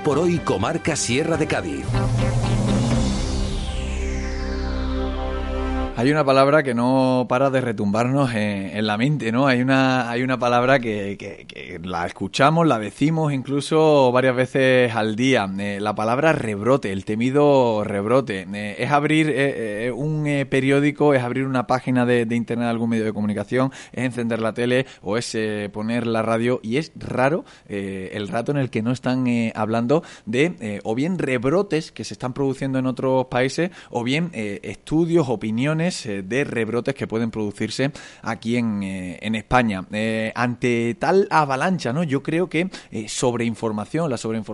por Hoy Comarca Sierra de Cádiz. Hay una palabra que no para de retumbarnos en la mente, ¿no? Hay una palabra que la escuchamos, la decimos incluso varias veces al día. La palabra rebrote, el temido rebrote. Es abrir un periódico, es abrir una página de internet de algún medio de comunicación, es encender la tele o es poner la radio, y es raro el rato en el que no están hablando de o bien rebrotes que se están produciendo en otros países o bien estudios, opiniones de rebrotes que pueden producirse aquí en España. Ante tal avalancha, ¿no? Yo creo que la sobreinformación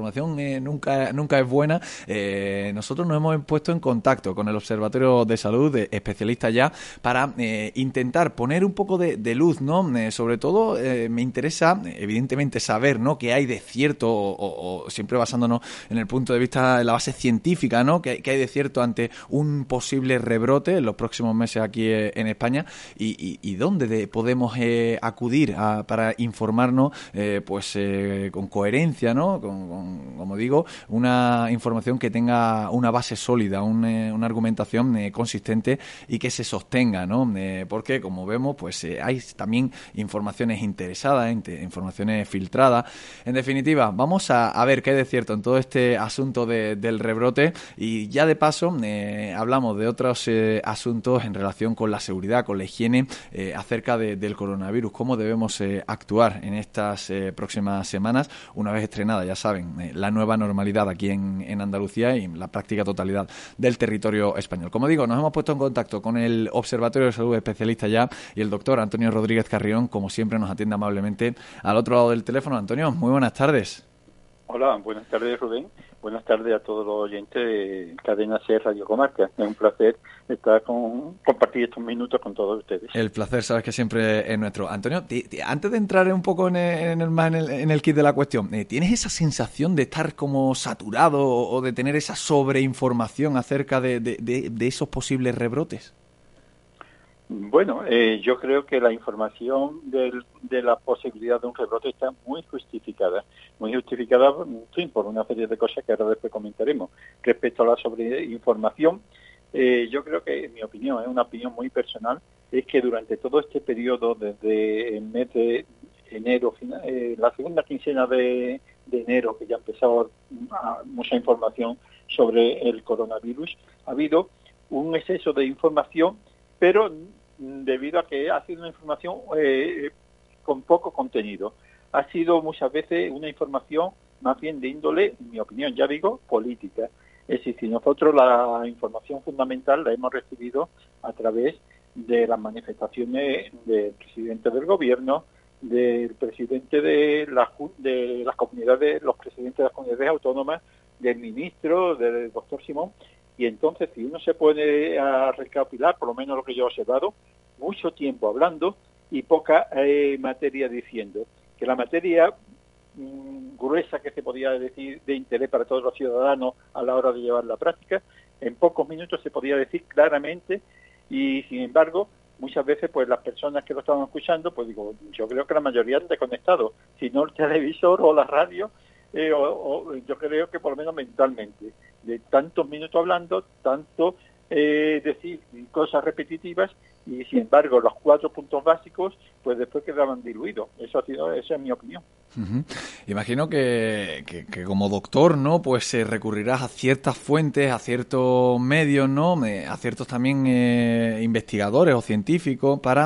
nunca es buena. Nosotros nos hemos puesto en contacto con el Observatorio de Salud, especialistas ya, para intentar poner un poco de luz, ¿no? Sobre todo me interesa, evidentemente, saber, ¿no?, qué hay de cierto, o siempre basándonos en el punto de vista, en la base científica, ¿no?, qué hay de cierto ante un posible rebrote en los próximos meses aquí en España, y dónde podemos acudir para informarnos con coherencia, ¿no? Como digo, una información que tenga una base sólida, una argumentación consistente y que se sostenga, ¿no? Porque, como vemos, pues hay también informaciones interesadas, informaciones filtradas. En definitiva, vamos a ver qué hay de cierto en todo este asunto del rebrote, y ya de paso hablamos de otros asuntos en relación con la seguridad, con la higiene, acerca del coronavirus, cómo debemos actuar en estas próximas semanas, una vez estrenada, ya saben, la nueva normalidad aquí en Andalucía y en la práctica totalidad del territorio español. Como digo, nos hemos puesto en contacto con el Observatorio de Salud, especialista ya, y el doctor Antonio Rodríguez Carrión, como siempre, nos atiende amablemente al otro lado del teléfono. Antonio, muy buenas tardes. Hola, buenas tardes, Rubén. Buenas tardes a todos los oyentes de Cadena Ser Radio Comarca. Es un placer estar compartir estos minutos con todos ustedes. El placer, sabes que siempre es nuestro. Antonio, antes de entrar un poco en el kit de la cuestión, ¿tienes esa sensación de estar como saturado o de tener esa sobreinformación acerca de esos posibles rebrotes? Bueno, yo creo que la información de la posibilidad de un rebrote está muy justificada por una serie de cosas que ahora después comentaremos. Respecto a la sobreinformación, yo creo que, en mi opinión, es una opinión muy personal, es que durante todo este periodo, desde el mes de enero, la segunda quincena de enero, que ya empezaba mucha información sobre el coronavirus, ha habido un exceso de información, pero debido a que ha sido una información con poco contenido. Ha sido muchas veces una información más bien de índole, en mi opinión, ya digo, política. Es decir, si nosotros la información fundamental la hemos recibido a través de las manifestaciones del presidente del gobierno, del presidente de las comunidades, los presidentes de las comunidades autónomas, del ministro, del doctor Simón. Y entonces, si uno se pone a recapilar, por lo menos lo que yo he observado, mucho tiempo hablando y poca materia diciendo. Que la materia gruesa que se podía decir de interés para todos los ciudadanos a la hora de llevar la práctica, en pocos minutos se podía decir claramente, y sin embargo, muchas veces pues las personas que lo estaban escuchando, pues digo, yo creo que la mayoría han desconectado, si no el televisor o la radio, o yo creo que por lo menos mentalmente, de tantos minutos hablando, tanto decir cosas repetitivas, y sin embargo los 4 puntos básicos pues después quedaban diluidos. Esa es mi opinión. Uh-huh. Imagino que como doctor, ¿no?, pues recurrirás a ciertas fuentes, a ciertos medios, ¿no?, a ciertos también investigadores o científicos para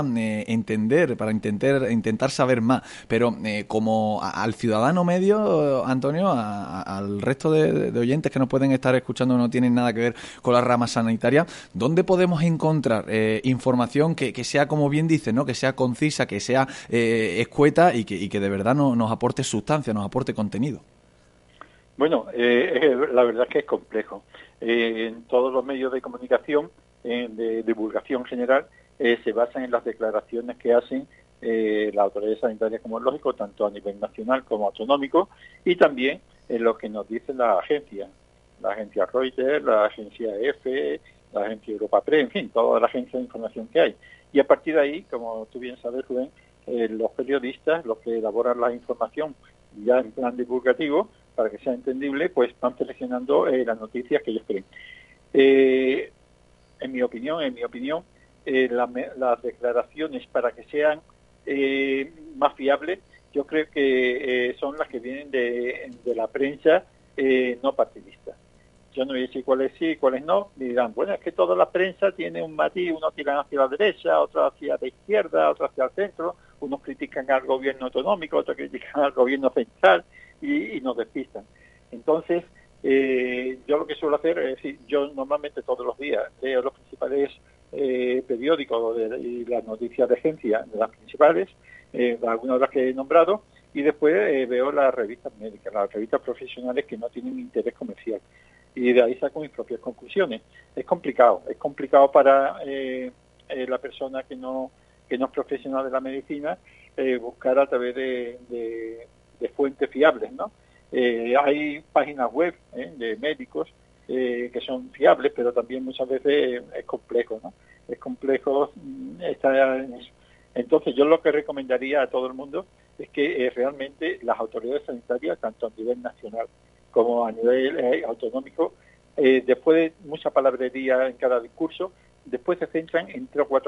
intentar saber más. Pero como al ciudadano medio, Antonio, al resto de oyentes que nos pueden estar escuchando, no tienen nada que ver con la rama sanitaria, ¿dónde podemos encontrar información que sea, como bien dices, ¿no?, que sea concisa, que sea escueta y que de verdad nos aporte sustancia, nos aporte contenido? Bueno, la verdad es que es complejo. En todos los medios de comunicación, de divulgación general, se basan en las declaraciones que hacen las autoridades sanitarias, como es lógico, tanto a nivel nacional como autonómico, y también en lo que nos dice la agencia Reuters, la agencia EFE, la agencia Europa Press, en fin, toda la agencia de información que hay. Y a partir de ahí, como tú bien sabes, Rubén, los periodistas, los que elaboran la información ya en plan divulgativo, para que sea entendible, pues van seleccionando las noticias que ellos creen. En mi opinión, las declaraciones para que sean más fiables, yo creo que son las que vienen de la prensa no partidista. Yo no voy a decir cuáles sí y cuáles no. Me dirán, bueno, es que toda la prensa tiene un matiz, unos tiran hacia la derecha, otros hacia la izquierda, otros hacia el centro, unos critican al gobierno autonómico, otros critican al gobierno central y nos despistan. Entonces, yo lo que suelo hacer es decir, yo normalmente todos los días leo los principales periódicos y las noticias de agencia, de las principales, algunas de las que he nombrado, y después veo las revistas médicas, las revistas profesionales que no tienen interés comercial. Y de ahí saco mis propias conclusiones. Es complicado para la persona que no es profesional de la medicina buscar a través de fuentes fiables, ¿no? Hay páginas web de médicos que son fiables, pero también muchas veces es complejo, ¿no? Es complejo entonces yo lo que recomendaría a todo el mundo es que realmente las autoridades sanitarias, tanto a nivel nacional como a nivel autonómico, después de mucha palabrería en cada discurso, después se centran en 3 o 4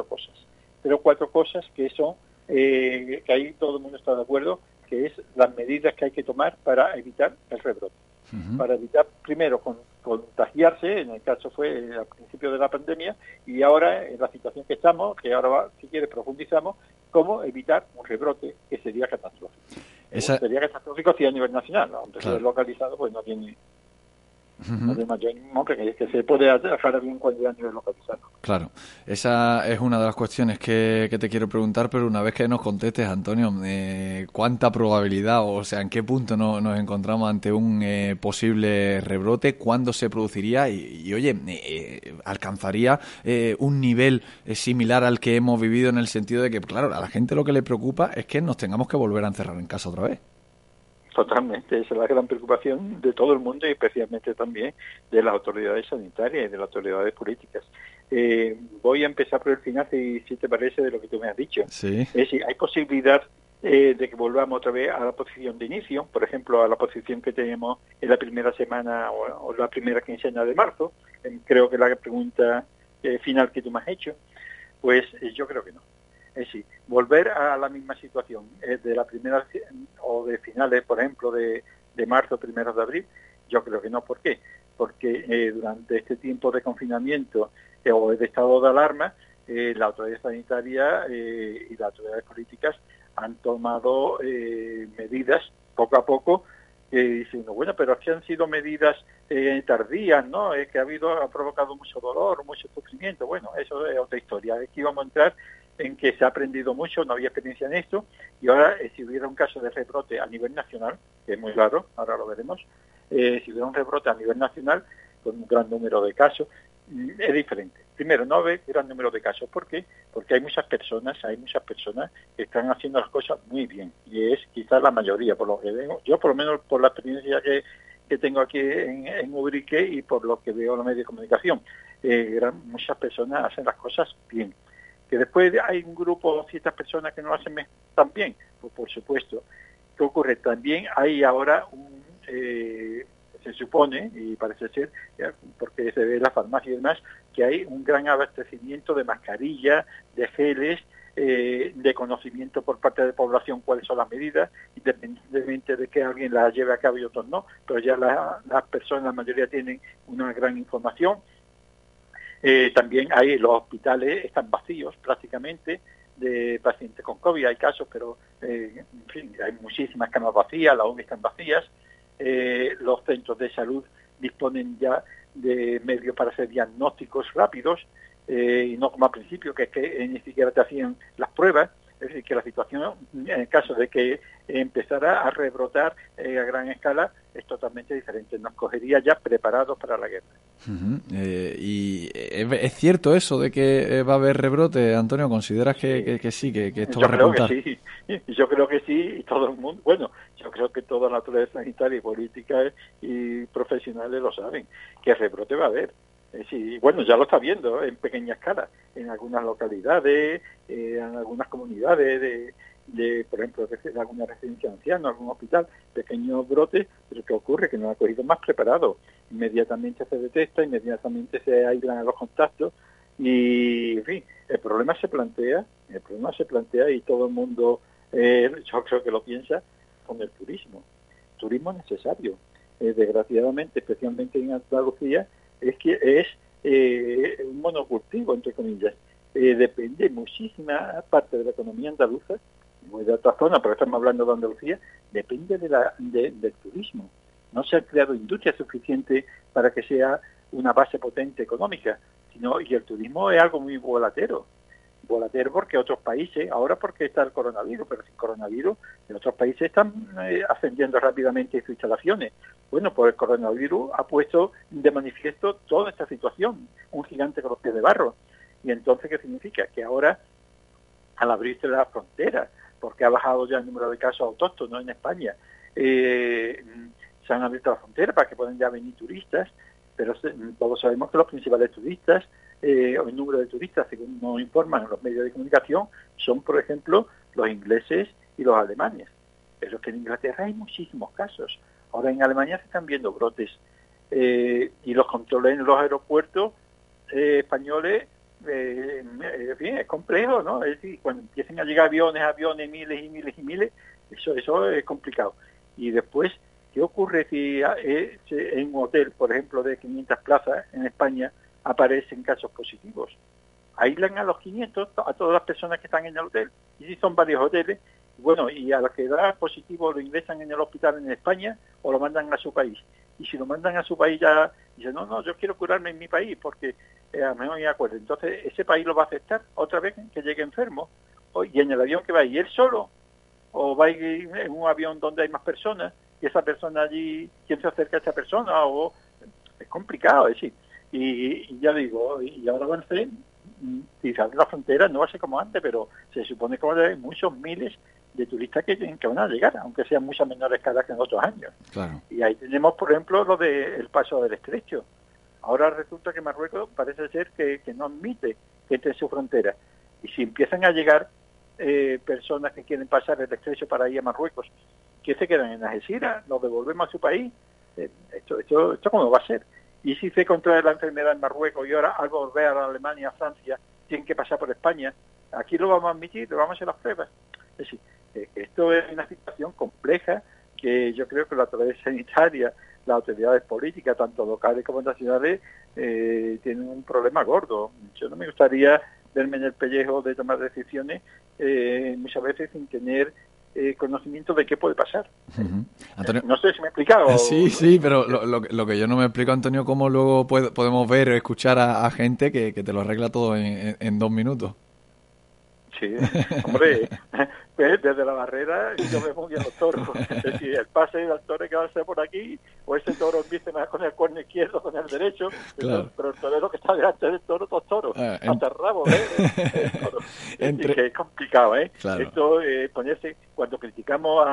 cosas que son, que ahí todo el mundo está de acuerdo, que es las medidas que hay que tomar para evitar el rebrote. Uh-huh. Para evitar, primero, contagiarse, en el caso fue al principio de la pandemia, y ahora en la situación que estamos, que ahora, si quieres, profundizamos, cómo evitar un rebrote que sería catastrófico. Sería catastrófico si a nivel nacional, aunque sea localizado, pues no tiene... Uh-huh. Además, que se puede dejar bien cuando a nivel localizado. Claro, esa es una de las cuestiones que te quiero preguntar, pero una vez que nos contestes, Antonio, ¿cuánta probabilidad, o sea, en qué punto nos encontramos ante un posible rebrote? ¿Cuándo se produciría? Y oye, ¿alcanzaría un nivel similar al que hemos vivido, en el sentido de que, claro, a la gente lo que le preocupa es que nos tengamos que volver a encerrar en casa otra vez? Totalmente, esa es la gran preocupación de todo el mundo y especialmente también de las autoridades sanitarias y de las autoridades políticas. Voy a empezar por el final, si te parece, de lo que tú me has dicho. Sí. Es decir, hay posibilidad de que volvamos otra vez a la posición de inicio, por ejemplo, a la posición que tenemos en la primera semana o la primera quincena de marzo. Creo que la pregunta final que tú me has hecho, pues yo creo que no. Es decir, volver a la misma situación de la primera o de finales, por ejemplo, de marzo, primeros de abril, yo creo que no. ¿Por qué? Porque durante este tiempo de confinamiento o de estado de alarma, la autoridad sanitaria y las autoridades políticas han tomado medidas poco a poco que dice uno, bueno, pero es que han sido medidas tardías, ¿no? Que ha provocado mucho dolor, mucho sufrimiento. Bueno, eso es otra historia. Aquí vamos a entrar en que se ha aprendido mucho, no había experiencia en esto, y ahora si hubiera un caso de rebrote a nivel nacional, que es muy raro, ahora lo veremos, si hubiera un rebrote a nivel nacional, con un gran número de casos, es diferente. Primero, no ve gran número de casos. ¿Por qué? Porque hay muchas personas que están haciendo las cosas muy bien, y es quizás la mayoría, por lo que veo, yo por lo menos por la experiencia que tengo aquí en Ubrique y por lo que veo en los medios de comunicación, muchas personas hacen las cosas bien. Que después hay un grupo, ciertas personas que no lo hacen tan bien, pues por supuesto. ¿Qué ocurre? También hay ahora se supone, y parece ser, porque se ve en la farmacia y demás, que hay un gran abastecimiento de mascarillas, de geles, de conocimiento por parte de la población cuáles son las medidas, independientemente de que alguien las lleve a cabo y otros no, pero ya las personas, la mayoría tienen una gran información. También los hospitales están vacíos prácticamente de pacientes con COVID. Hay casos, pero en fin, hay muchísimas camas vacías, las UMI están vacías. Los centros de salud disponen ya de medios para hacer diagnósticos rápidos y no como al principio, que es que ni siquiera te hacían las pruebas. Es decir, que la situación, en el caso de que empezara a rebrotar a gran escala, es totalmente diferente. Nos cogería ya preparados para la guerra. Uh-huh. ¿Y es cierto eso de que va a haber rebrote, Antonio? ¿Consideras que sí, que esto va a repuntar? Yo creo que sí, y todo el mundo, bueno, yo creo que toda la autoridad sanitaria y política y profesionales lo saben, que rebrote va a haber. Sí, bueno, ya lo está viendo en pequeña escala, en algunas localidades, en algunas comunidades por ejemplo, de alguna residencia de ancianos, algún hospital, pequeños brotes, pero ¿qué ocurre? Que no ha cogido más preparado. Inmediatamente se detecta, inmediatamente se aíslan a los contactos y, en fin, el problema se plantea y todo el mundo, yo creo que lo piensa, con el turismo. Turismo necesario. Desgraciadamente, especialmente en Andalucía, es que es un monocultivo, entre comillas. Depende muchísima parte de la economía andaluza, muy de otra zona, pero estamos hablando de Andalucía, depende del turismo. No se ha creado industria suficiente para que sea una base potente económica, y el turismo es algo muy volatero porque otros países, ahora porque está el coronavirus, pero sin coronavirus, en otros países están ascendiendo rápidamente sus instalaciones. Bueno, pues el coronavirus ha puesto de manifiesto toda esta situación, un gigante con los pies de barro. Y entonces, ¿qué significa? Que ahora, al abrirse las fronteras, porque ha bajado ya el número de casos autóctonos en España, se han abierto las fronteras para que puedan ya venir turistas, pero todos sabemos que los principales turistas, o el número de turistas, según nos informan los medios de comunicación, son, por ejemplo, los ingleses y los alemanes. Pero que en Inglaterra hay muchísimos casos. Ahora en Alemania se están viendo brotes. Y los controles en los aeropuertos españoles, en fin, es complejo, ¿no? Es decir, cuando empiecen a llegar aviones, miles y miles y miles, eso es complicado. Y después, ¿qué ocurre si en un hotel, por ejemplo, de 500 plazas en España, aparecen casos positivos? Aíslan a los 500, a todas las personas que están en el hotel. Y si son varios hoteles, bueno, y a los que da positivo lo ingresan en el hospital en España o lo mandan a su país. Y si lo mandan a su país ya dicen, no, yo quiero curarme en mi país porque a lo mejor me acuerdo. Entonces ese país lo va a aceptar otra vez que llegue enfermo. Y en el avión que va, ¿y él solo? ¿O va a ir en un avión donde hay más personas? Y esa persona allí, ¿quién se acerca a esa persona? O es complicado, es decir. Y ya digo, y ahora van a ser, si se abren las fronteras, no va a ser como antes, pero se supone que van a haber muchos miles de turistas que van a llegar, aunque sean muchas menores escala que en otros años. Claro. Y ahí tenemos, por ejemplo, lo del paso del estrecho. Ahora resulta que Marruecos parece ser que no admite que esté en su frontera. Y si empiezan a llegar personas que quieren pasar el estrecho para ir a Marruecos, que se quedan en Algeciras, los devolvemos a su país, esto cómo va a ser. Y si se contrae la enfermedad en Marruecos y ahora al volver a la Alemania, a Francia, tienen que pasar por España, aquí lo vamos a admitir, lo vamos a hacer las pruebas. Es decir, esto es una situación compleja que yo creo que la autoridad sanitaria, las autoridades políticas, tanto locales como nacionales, tienen un problema gordo. Yo no me gustaría verme en el pellejo de tomar decisiones muchas veces sin tener conocimiento de qué puede pasar. Uh-huh. Antonio, no sé si me he explicado. Sí, pero lo que yo no me explico, Antonio, cómo luego podemos ver o escuchar a gente que te lo arregla todo en 2 minutos. Sí, hombre, desde la barrera yo veo muy bien los toros. Es decir, el pase del toro que va a ser por aquí, o ese toro empieza más con el cuerno izquierdo, con el derecho, claro. pero el torero que está delante del toro, dos toros, hasta el rabo, el toro. Es decir, que es complicado, Claro. Esto, ponerse, cuando criticamos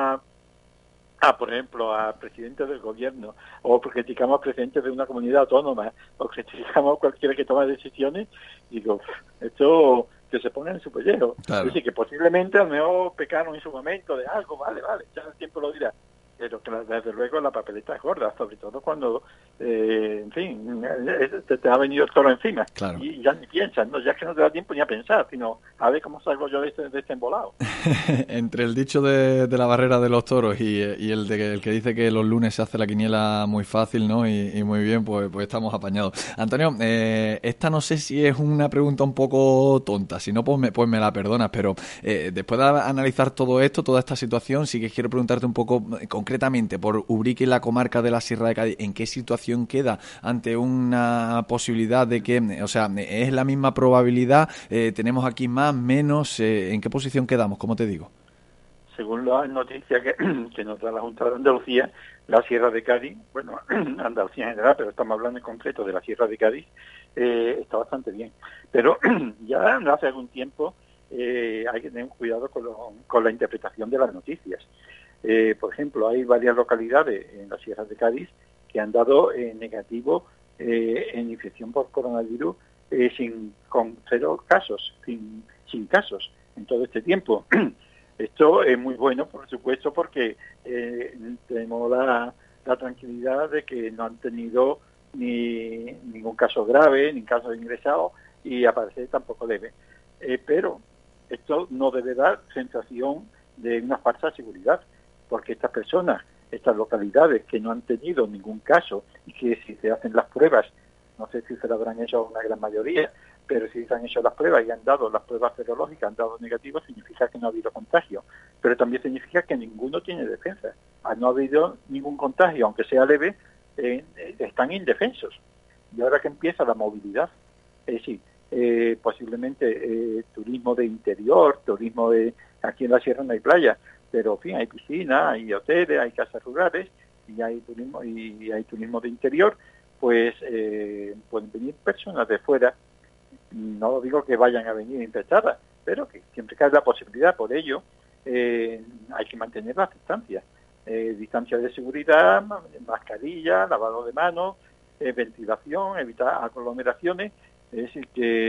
por ejemplo, a presidentes del gobierno, o criticamos a presidentes de una comunidad autónoma, o criticamos a cualquiera que toma decisiones, digo, esto que se ponga en su pellejo. Claro. Es decir, que posiblemente a lo mejor pecaron en su momento de algo, vale, ya el tiempo lo dirá. Pero que desde luego la papeleta es gorda, sobre todo cuando, en fin, te ha venido el toro encima. Claro. Y ya ni piensas, ¿no? Ya es que no te da tiempo ni a pensar, sino a ver cómo salgo yo de este embolado. Entre el dicho de la barrera de los toros y el que dice que los lunes se hace la quiniela muy fácil, ¿no? Y muy bien, pues estamos apañados. Antonio, esta no sé si es una pregunta un poco tonta, si no, pues me la perdonas, pero después de analizar todo esto, toda esta situación, sí que quiero preguntarte un poco concretamente por Ubrique y la comarca de la Sierra de Cádiz, ¿en qué situación queda ante una posibilidad de que, o sea, es la misma probabilidad, tenemos aquí más, menos, ¿en qué posición quedamos? ¿Cómo te digo? Según las noticias que nos da la Junta de Andalucía, la Sierra de Cádiz, bueno, Andalucía en general, pero estamos hablando en concreto de la Sierra de Cádiz, está bastante bien. Pero ya hace algún tiempo hay que tener cuidado con la interpretación de las noticias. Por ejemplo, hay varias localidades en la Sierra de Cádiz que han dado negativo en infección por coronavirus con 0 casos, sin casos en todo este tiempo. Esto es muy bueno, por supuesto, porque tenemos la tranquilidad de que no han tenido ningún caso grave, ni caso de ingresado, y aparece tampoco leve. Pero esto no debe dar sensación de una falsa seguridad, porque estas personas, estas localidades que no han tenido ningún caso y que si se hacen las pruebas, no sé si se lo habrán hecho una gran mayoría, pero si se han hecho las pruebas y han dado las pruebas serológicas, han dado negativos, significa que no ha habido contagio. Pero también significa que ninguno tiene defensa. Al no habido ningún contagio, aunque sea leve, están indefensos. Y ahora que empieza la movilidad, sí, posiblemente turismo de interior, turismo de... Aquí en la sierra no hay playa, pero en fin, hay piscina, hay hoteles, hay casas rurales, y hay turismo de interior, pues pueden venir personas de fuera. No digo que vayan a venir infectadas, pero que siempre cae la posibilidad. Por ello, hay que mantener las distancia de seguridad, mascarilla, lavado de manos, ventilación, evitar aglomeraciones. Es decir,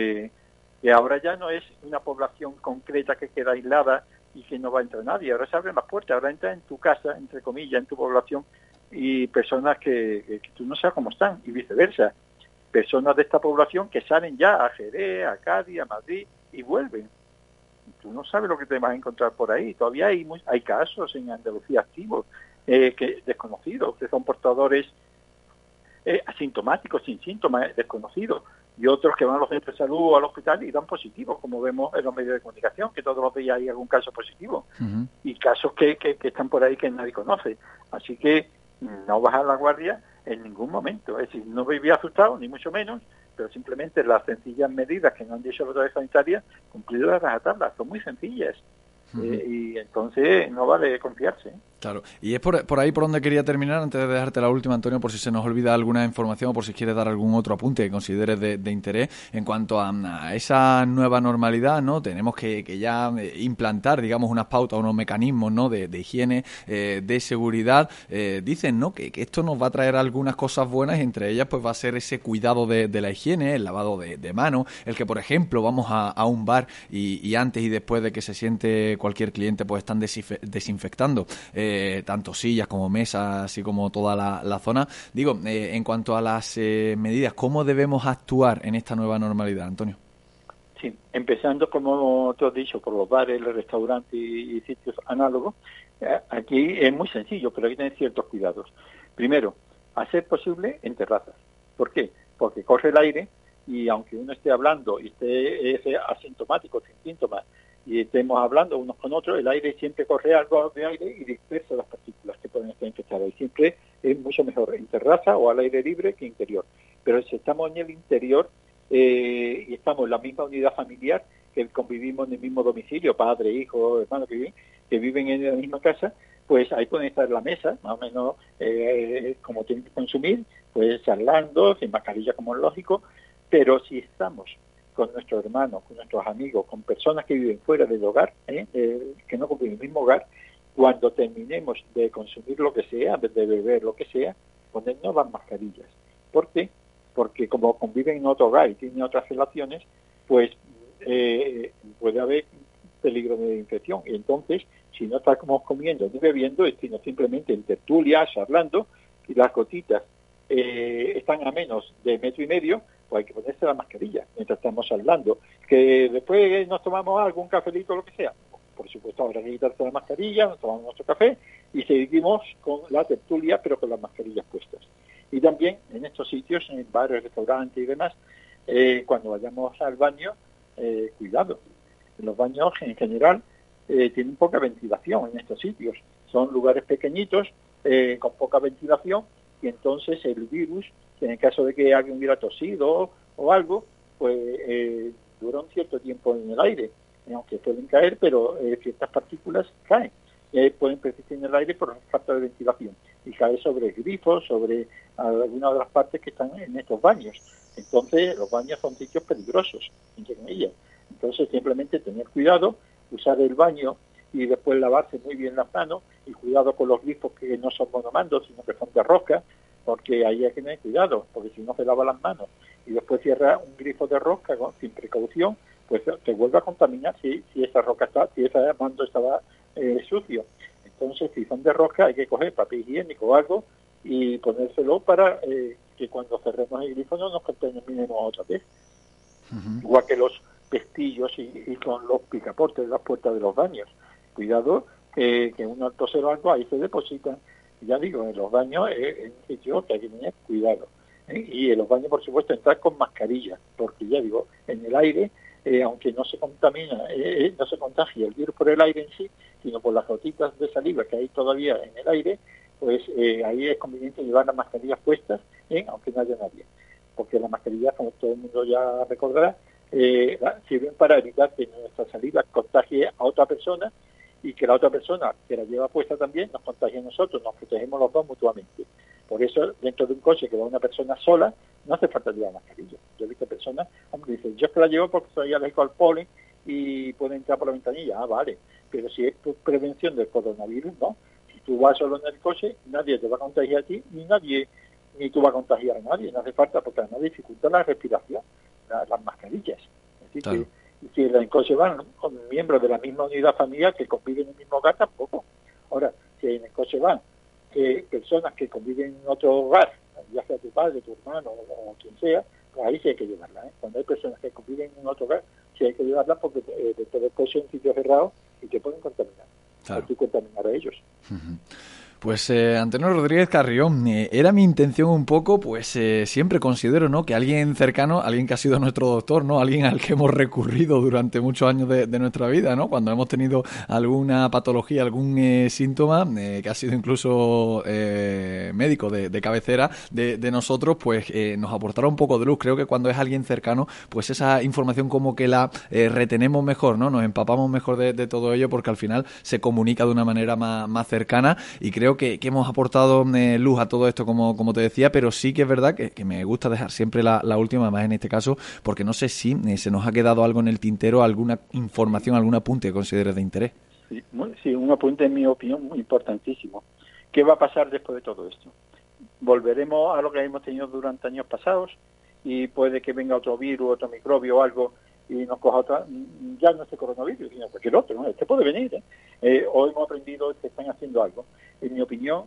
que ahora ya no es una población concreta que queda aislada y que no va a entrar nadie. Ahora se abren las puertas, ahora entra en tu casa, entre comillas, en tu población, y personas que tú no sabes cómo están, y viceversa. Personas de esta población que salen ya a Jerez, a Cádiz, a Madrid, y vuelven. Tú no sabes lo que te vas a encontrar por ahí. Todavía hay casos en Andalucía activos, desconocidos, que son portadores asintomáticos, sin síntomas, desconocidos, y otros que van a los centros de salud o al hospital y dan positivos, como vemos en los medios de comunicación, que todos los días hay algún caso positivo, y casos que están por ahí que nadie conoce. Así que no bajar la guardia en ningún momento. Es decir, no vivir asustado, ni mucho menos, pero simplemente las sencillas medidas que nos han dicho las autoridades sanitarias, cumplidas a rajatabla, son muy sencillas. Y entonces no vale confiarse. Claro, y es por ahí por donde quería terminar, antes de dejarte la última, Antonio, por si se nos olvida alguna información o por si quieres dar algún otro apunte que consideres de interés en cuanto a esa nueva normalidad, ¿no? Tenemos que ya implantar, digamos, unas pautas, unos mecanismos, ¿no? de higiene, de seguridad. Dicen, ¿no? Que esto nos va a traer algunas cosas buenas, y entre ellas pues va a ser ese cuidado de la higiene, el lavado de manos, el que, por ejemplo, vamos a un bar y antes y después de que se siente cualquier cliente, pues están desinfectando tanto sillas como mesas, así como toda la zona. Digo, en cuanto a las medidas, ¿cómo debemos actuar en esta nueva normalidad, Antonio? Sí, empezando, como tú has dicho, por los bares, los restaurantes y sitios análogos. Aquí es muy sencillo, pero hay que tener ciertos cuidados. Primero, a ser posible en terrazas. ¿Por qué? Porque corre el aire y aunque uno esté hablando y esté asintomático, sin síntomas, y estemos hablando unos con otros, el aire siempre corre algo de aire y dispersa las partículas que pueden estar infectadas. Y siempre es mucho mejor en terraza o al aire libre que interior. Pero si estamos en el interior y estamos en la misma unidad familiar, que convivimos en el mismo domicilio, padre, hijo, hermano, que viven en la misma casa, pues ahí pueden estar en la mesa, más o menos como tienen que consumir, pues charlando, sin mascarilla como es lógico, pero si estamos con nuestros hermanos, con nuestros amigos, con personas que viven fuera del hogar, que no conviven en el mismo hogar, cuando terminemos de consumir lo que sea, de beber lo que sea, ponernos las mascarillas. ¿Por qué? Porque como conviven en otro hogar y tienen otras relaciones, pues puede haber peligro de infección. Y entonces, si no estamos comiendo ni bebiendo, sino simplemente en tertulias, hablando, y las gotitas están a menos de 1,5 metros, pues hay que ponerse la mascarilla mientras estamos hablando. Que después nos tomamos algún cafelito o lo que sea. Por supuesto, habrá que quitarse la mascarilla, nos tomamos nuestro café y seguimos con la tertulia, pero con las mascarillas puestas. Y también en estos sitios, en bares, restaurantes y demás, cuando vayamos al baño, cuidado. Los baños en general tienen poca ventilación en estos sitios. Son lugares pequeñitos, con poca ventilación, y entonces el virus, en el caso de que alguien hubiera tosido o algo, pues dura un cierto tiempo en el aire, aunque pueden caer, pero ciertas partículas caen. Pueden persistir en el aire por falta de ventilación y cae sobre grifos, sobre algunas de las partes que están en estos baños. Entonces los baños son sitios peligrosos, entre comillas. Entonces simplemente tener cuidado, usar el baño y después lavarse muy bien las manos, y cuidado con los grifos que no son monomandos, sino que son de rosca, porque ahí hay que tener cuidado, porque si no se lava las manos y después cierra un grifo de rosca sin precaución, pues te vuelve a contaminar si esa roca está, si ese mando estaba sucio. Entonces, si son de rosca, hay que coger papel higiénico o algo y ponérselo para que cuando cerremos el grifo no nos contaminemos otra vez. Igual que los pestillos y con los picaportes de las puertas de los baños. Cuidado que uno al toser o algo ahí se depositan. Ya digo, en los baños es un sitio que hay que tener cuidado. Y en los baños, por supuesto, entrar con mascarilla, porque ya digo, en el aire, aunque no se contamina, no se contagia el virus por el aire en sí, sino por las gotitas de saliva que hay todavía en el aire, pues ahí es conveniente llevar las mascarillas puestas, aunque no haya nadie. Porque las mascarillas, como todo el mundo ya recordará, sirven para evitar que nuestra saliva contagie a otra persona y que la otra persona que la lleva puesta también nos contagie a nosotros, nos protegemos los dos mutuamente. Por eso, dentro de un coche que va una persona sola, no hace falta llevar mascarilla. Yo he visto personas, hombre, dicen, yo es que la llevo porque soy alérgico al polen y puede entrar por la ventanilla. Ah, vale, pero si es por prevención del coronavirus, no. Si tú vas solo en el coche, nadie te va a contagiar a ti, ni tú vas a contagiar a nadie. No hace falta porque además dificulta la respiración, las mascarillas. Así claro. Que si en el coche van con miembros de la misma unidad familiar que conviven en el mismo hogar, tampoco. Ahora, si en el coche van personas que conviven en otro hogar, ya sea tu padre, tu hermano o quien sea, pues ahí sí hay que llevarla. Cuando hay personas que conviven en otro hogar, sí hay que llevarla porque dentro del coche es un sitio cerrado y te pueden contaminar. Claro. Hay que contaminar a ellos. Pues Antonio Rodríguez Carrión, era mi intención un poco, pues siempre considero, ¿no?, que alguien cercano, alguien que ha sido nuestro doctor, ¿no?, alguien al que hemos recurrido durante muchos años de nuestra vida, ¿no?, cuando hemos tenido alguna patología, algún síntoma, que ha sido incluso médico de cabecera de nosotros, pues nos aportará un poco de luz. Creo que cuando es alguien cercano, pues esa información como que la retenemos mejor, ¿no?, nos empapamos mejor de todo ello porque al final se comunica de una manera más cercana y creo que hemos aportado luz a todo esto, como te decía, pero sí que es verdad que me gusta dejar siempre la última, más en este caso, porque no sé si se nos ha quedado algo en el tintero, alguna información, algún apunte que consideres de interés. Sí, un apunte, en mi opinión, muy importantísimo. ¿Qué va a pasar después de todo esto? Volveremos a lo que hemos tenido durante años pasados y puede que venga otro virus, otro microbio o algo y nos coja otra, ya no este coronavirus, sino cualquier otro, ¿no? Este puede venir, hoy hemos aprendido que están haciendo algo. En mi opinión,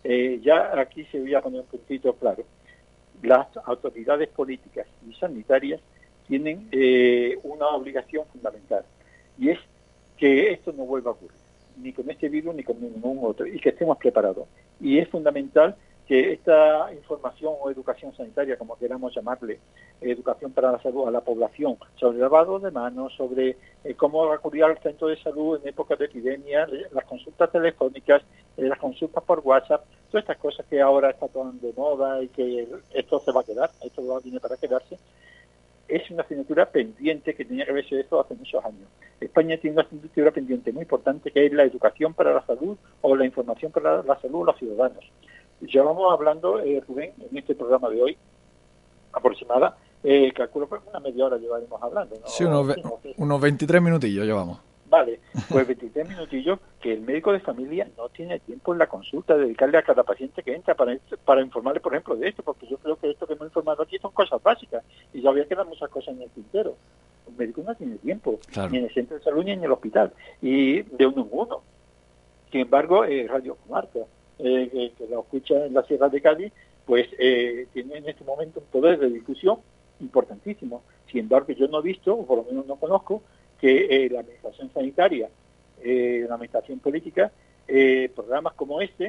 ya aquí se voy a poner un puntito claro. Las autoridades políticas y sanitarias tienen una obligación fundamental, y es que esto no vuelva a ocurrir, ni con este virus ni con ningún otro, y que estemos preparados. Y es fundamental que esta información o educación sanitaria, como queramos llamarle, educación para la salud a la población, sobre el lavado de manos, sobre cómo acudir al centro de salud en épocas de epidemia, las consultas telefónicas, las consultas por WhatsApp, todas estas cosas que ahora están de moda y que esto se va a quedar, esto viene para quedarse, es una asignatura pendiente que tenía que haberse hecho hace muchos años. España tiene una asignatura pendiente muy importante que es la educación para la salud o la información para la salud de los ciudadanos. Llevamos hablando, Rubén, en este programa de hoy, aproximada, calculo que una media hora llevaremos hablando, ¿no? Sí, unos 23 minutillos llevamos. Vale, pues 23 minutillos que el médico de familia no tiene tiempo en la consulta de dedicarle a cada paciente que entra para informarle, por ejemplo, de esto, porque yo creo que esto que hemos informado aquí son cosas básicas y ya había quedado muchas cosas en el tintero. El médico no tiene tiempo, claro, ni en el centro de salud ni en el hospital, y de uno en uno. Sin embargo, Radio Comarca, que lo escucha en la Sierra de Cádiz, pues tiene en este momento un poder de difusión importantísimo. Sin embargo, yo no he visto, o por lo menos no conozco, que la administración sanitaria, la administración política, programas como este,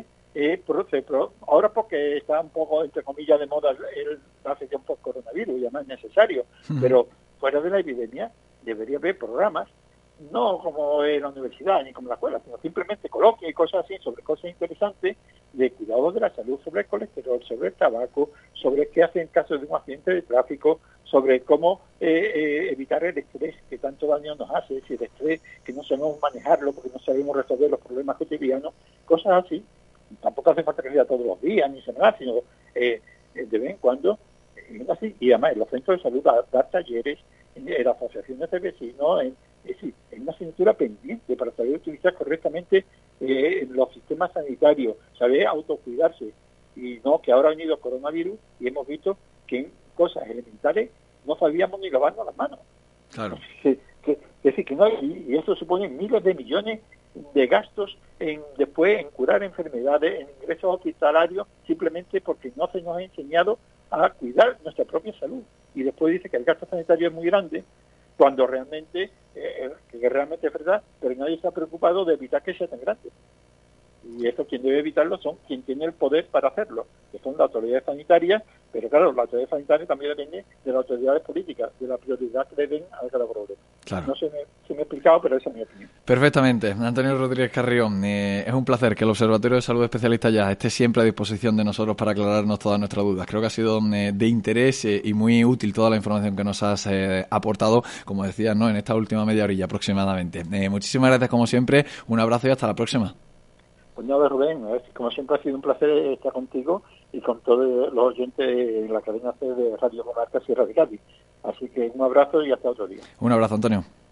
ahora porque está un poco, entre comillas, de moda la gestión post-coronavirus, y además es necesario, pero fuera de la epidemia debería haber programas, no como en la universidad ni como en la escuela, sino simplemente coloquios y cosas así, sobre cosas interesantes de cuidado de la salud, sobre el colesterol, sobre el tabaco, sobre qué hacer en caso de un accidente de tráfico, sobre cómo evitar el estrés que tanto daño nos hace, si el estrés que no sabemos manejarlo porque no sabemos resolver los problemas cotidianos, cosas así. Tampoco hace falta que sea todos los días ni semanal, sino de vez en cuando, así. Y además en los centros de salud dar talleres, en las asociaciones de vecinos, es decir, es una asignatura pendiente para saber utilizar correctamente los sistemas sanitarios, saber autocuidarse, y no que ahora ha venido el coronavirus y hemos visto que en cosas elementales no sabíamos ni lavarnos las manos. Claro. Es decir, que no, y eso supone miles de millones de gastos después en curar enfermedades, en ingresos hospitalarios, simplemente porque no se nos ha enseñado a cuidar nuestra propia salud. Y después dice que el gasto sanitario es muy grande, cuando realmente, que realmente es verdad, pero nadie se ha preocupado de evitar que sea tan grande. Y eso quien debe evitarlo son quien tiene el poder para hacerlo, que son las autoridades sanitarias, pero claro, las autoridades sanitarias también dependen de las autoridades políticas, de la prioridad que le den a cada problema. Claro. No se me ha explicado, pero esa es mi opinión. Perfectamente. Antonio Rodríguez Carrión, es un placer que el Observatorio de Salud Especialista Ya esté siempre a disposición de nosotros para aclararnos todas nuestras dudas. Creo que ha sido de interés y muy útil toda la información que nos has aportado, como decías, ¿no?, en esta última media horilla aproximadamente. Muchísimas gracias como siempre, un abrazo y hasta la próxima. Pues nada, Rubén, como siempre ha sido un placer estar contigo y con todos los oyentes en la cadena C de Radio Comarca Sierra de Cádiz. Así que un abrazo y hasta otro día. Un abrazo, Antonio.